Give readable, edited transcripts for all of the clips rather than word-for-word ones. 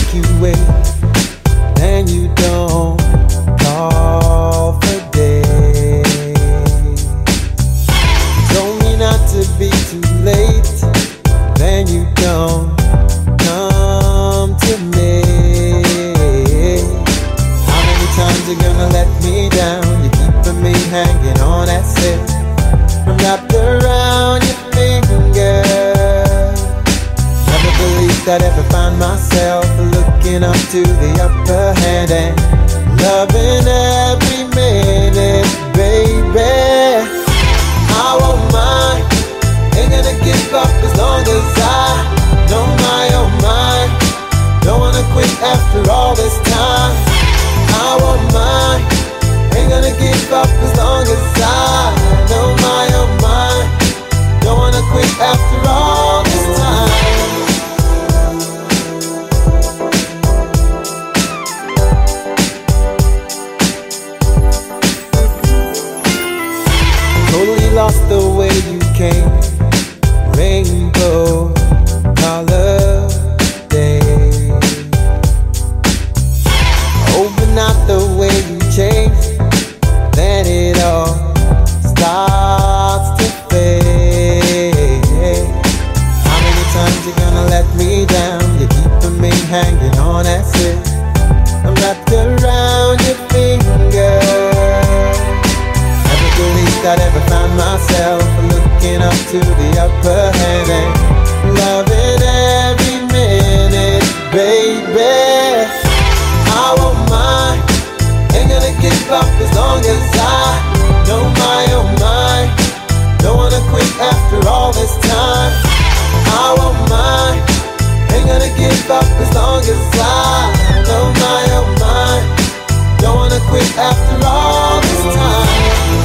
make you wait, and you don't call for days. You told me not to be too late, then you don't come to me. How many times you gonna let me down? You're keeping me hanging on that silk, I'm wrapped around your finger. Never believed I'd ever find myself looking up to the upper hand and loving every minute, baby. I won't mind, ain't gonna give up as long as I know my own mind. Don't wanna quit after all this time. I won't mind, ain't gonna give up as long as I know my own mind. Don't wanna quit after all this time. Totally lost the way you came, rainbow color day. Oh, but not the way you changed, then it all starts to fade. How many times you gonna let me down? You're keeping me hanging on that silk, I'm wrapped around your finger. Never believed I'd ever find myself looking up to the upper hand and loving every minute, baby. I won't mind, ain't gonna give up as long as I know my own mind. Don't wanna quit after all this time. I won't mind, ain't gonna give up as long as I know my own mind. Don't wanna quit after all this time.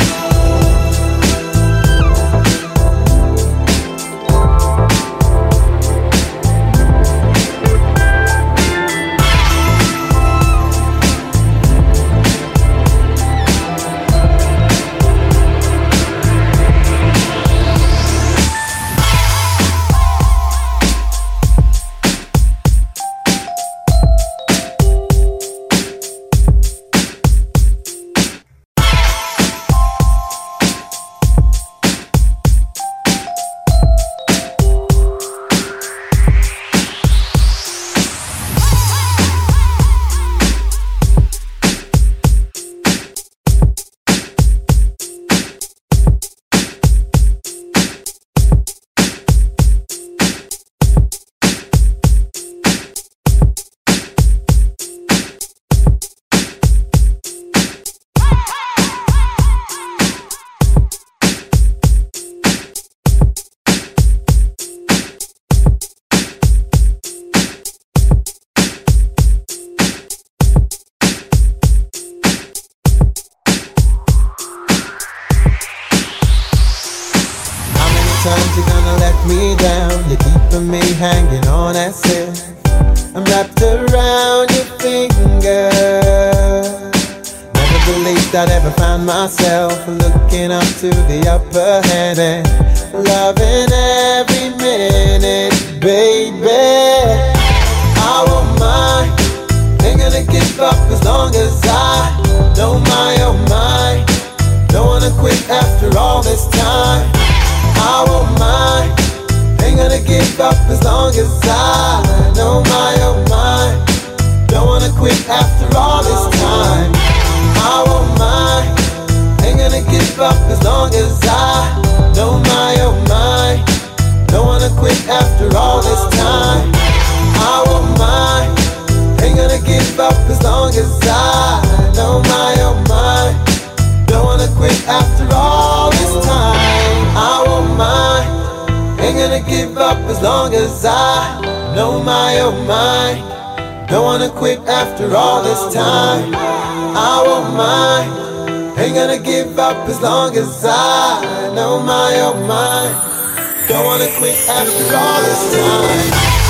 Times you're gonna let me down, you're keeping me hanging on that silk, I'm wrapped around your finger. Never believed I'd ever find myself looking up to the upper hand and loving every minute, baby. I won't mind, ain't gonna give up as long as I know my own mind. Don't wanna quit after all this time. I won't mind, ain't gonna give up as long as I know my own mind. Don't wanna quit after all this time. I won't mind, ain't gonna give up as long as I know my own mind. Don't wanna quit after all this time. I won't mind, ain't gonna give up as long as I know my own mind. Don't wanna quit after all this time. I won't mind, ain't gonna give up as long as I know my own mind. Don't wanna quit after all this time. I won't mind, ain't gonna give up as long as I know my own mind. Don't wanna quit after all this time.